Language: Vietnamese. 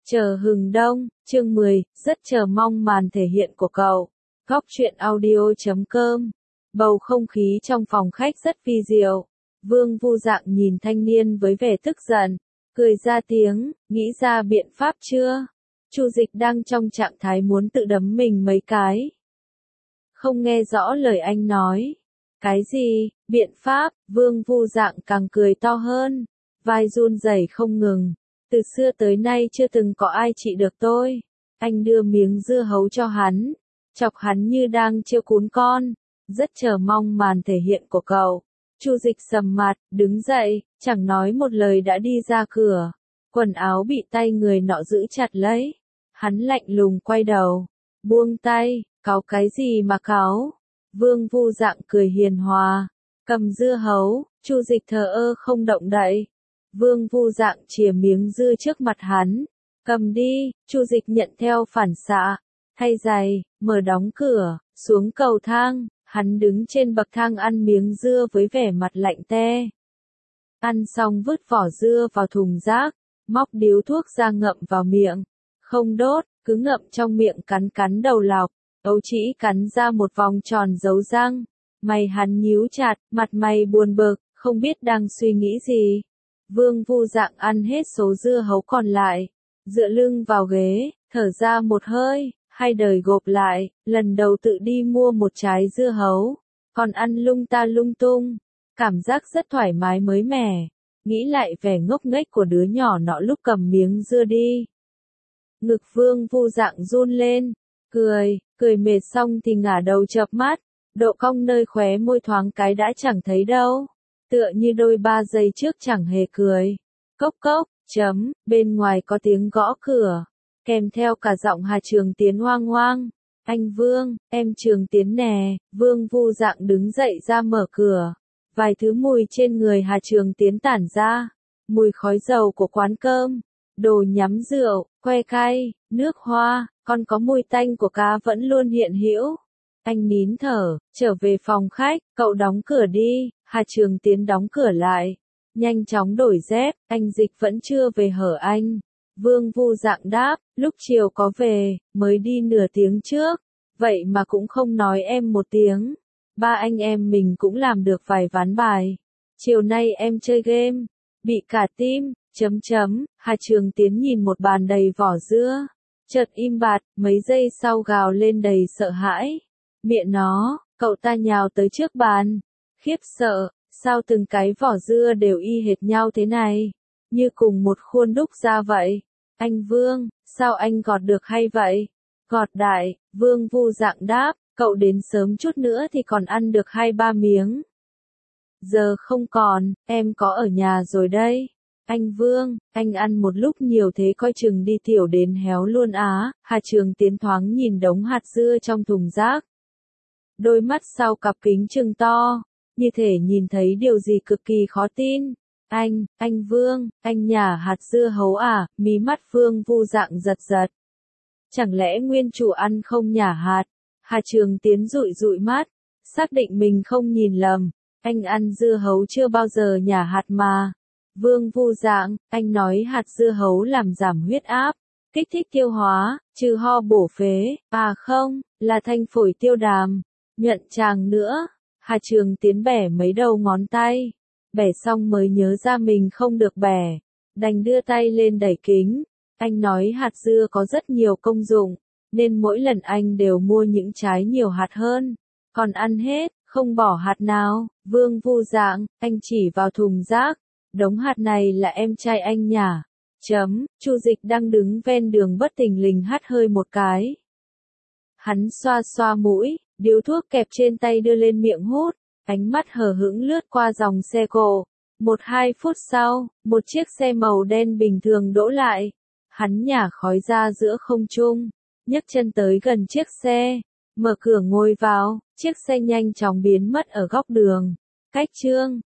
Chờ hừng đông, chương 10, rất chờ mong màn thể hiện của cậu. Góc truyện audio.com. Bầu không khí trong phòng khách rất vi diệu. Vương Vu Dạng nhìn thanh niên với vẻ tức giận, cười ra tiếng, nghĩ ra biện pháp chưa? Chu Dịch đang trong trạng thái muốn tự đấm mình mấy cái. Không nghe rõ lời anh nói. Cái gì, biện pháp? Vương Vu Dạng càng cười to hơn, vai run rẩy không ngừng. Từ xưa tới nay chưa từng có ai trị được tôi. Anh đưa miếng dưa hấu cho hắn, chọc hắn như đang trêu cún con. Rất chờ mong màn thể hiện của cậu. Chu Dịch sầm mặt, đứng dậy, chẳng nói một lời đã đi ra cửa. Quần áo bị tay người nọ giữ chặt lấy. Hắn lạnh lùng quay đầu, buông tay, cáu cái gì mà cáu? Vương Vu Dạng cười hiền hòa, cầm dưa hấu. Chu Dịch thờ ơ không động đậy. Vương Vu Dạng chìa miếng dưa trước mặt hắn, cầm đi. Chu Dịch nhận theo phản xạ, thay giày, mở đóng cửa, xuống cầu thang. Hắn đứng trên bậc thang ăn miếng dưa với vẻ mặt lạnh te. Ăn xong vứt vỏ dưa vào thùng rác, móc điếu thuốc ra ngậm vào miệng. Không đốt, cứ ngậm trong miệng cắn cắn đầu lọc. Ấu Trĩ cắn ra một vòng tròn dấu răng. Mày hắn nhíu chặt, mặt mày buồn bực, không biết đang suy nghĩ gì. Vương Vu Dạng ăn hết số dưa hấu còn lại, dựa lưng vào ghế, thở ra một hơi, hai đời gộp lại, lần đầu tự đi mua một trái dưa hấu, còn ăn lung ta lung tung, cảm giác rất thoải mái mới mẻ, nghĩ lại vẻ ngốc nghếch của đứa nhỏ nọ lúc cầm miếng dưa đi. Ngực Vương Vu Dạng run lên, cười mệt xong thì ngả đầu chợp mắt, độ cong nơi khóe môi thoáng cái đã chẳng thấy đâu. Tựa như đôi 3 giây trước chẳng hề cười. Cốc cốc, bên ngoài có tiếng gõ cửa, kèm theo cả giọng Hà Trường Tiến hoang hoang. Anh Vương, em Trường Tiến nè. Vương Vu Dạng đứng dậy ra mở cửa. Vài thứ mùi trên người Hà Trường Tiến tản ra. Mùi khói dầu của quán cơm, đồ nhắm rượu, que cay, nước hoa, còn có mùi tanh của cá vẫn luôn hiện hữu. Anh nín thở, trở về phòng khách, cậu đóng cửa đi. Hà Trường Tiến đóng cửa lại, nhanh chóng đổi dép. Anh Dịch vẫn chưa về hở anh? Vương Vu Dạng đáp, lúc chiều có về, mới đi nửa tiếng trước, vậy mà cũng không nói em một tiếng. Ba anh em mình cũng làm được vài ván bài. Chiều nay em chơi game, bị cả tim, Hà Trường Tiến nhìn một bàn đầy vỏ dưa, chợt im bặt, mấy giây sau gào lên đầy sợ hãi. Mẹ nó, cậu ta nhào tới trước bàn. Khiếp sợ, sao từng cái vỏ dưa đều y hệt nhau thế này? Như cùng một khuôn đúc ra vậy. Anh Vương, sao anh gọt được hay vậy? Gọt đại. Vương Vu Dạng đáp, cậu đến sớm chút nữa thì còn ăn được 2-3 miếng. Giờ không còn, em có ở nhà rồi đây. Anh Vương, anh ăn một lúc nhiều thế coi chừng đi tiểu đến héo luôn á. Hà Trường Tiến thoáng nhìn đống hạt dưa trong thùng rác. Đôi mắt sau cặp kính trừng to, như thể nhìn thấy điều gì cực kỳ khó tin. Anh Vương, anh nhả hạt dưa hấu à? Mí mắt Vương Vu Dạng giật giật. Chẳng lẽ nguyên chủ ăn không nhả hạt? Hà Trường Tiến dụi dụi mắt, xác định mình không nhìn lầm. Anh ăn dưa hấu chưa bao giờ nhả hạt mà. Vương Vu Dạng, anh nói hạt dưa hấu làm giảm huyết áp, kích thích tiêu hóa, trừ ho bổ phế. À không, là thanh phổi tiêu đàm. Nhận chàng nữa. Hà Trường Tiến bẻ mấy đầu ngón tay. Bẻ xong mới nhớ ra mình không được bẻ. Đành đưa tay lên đẩy kính. Anh nói hạt dưa có rất nhiều công dụng, nên mỗi lần anh đều mua những trái nhiều hạt hơn. Còn ăn hết, không bỏ hạt nào. Vương Vu Dạng, anh chỉ vào thùng rác. Đống hạt này là em trai anh nhả. Chu Dịch đang đứng ven đường bất thình lình hắt hơi một cái. Hắn xoa xoa mũi, điếu thuốc kẹp trên tay đưa lên miệng hút, ánh mắt hờ hững lướt qua dòng xe cộ. 1-2 phút sau, một chiếc xe màu đen bình thường đỗ lại. Hắn nhả khói ra giữa không trung, nhấc chân tới gần chiếc xe, mở cửa ngồi vào, chiếc xe nhanh chóng biến mất ở góc đường. Cách chương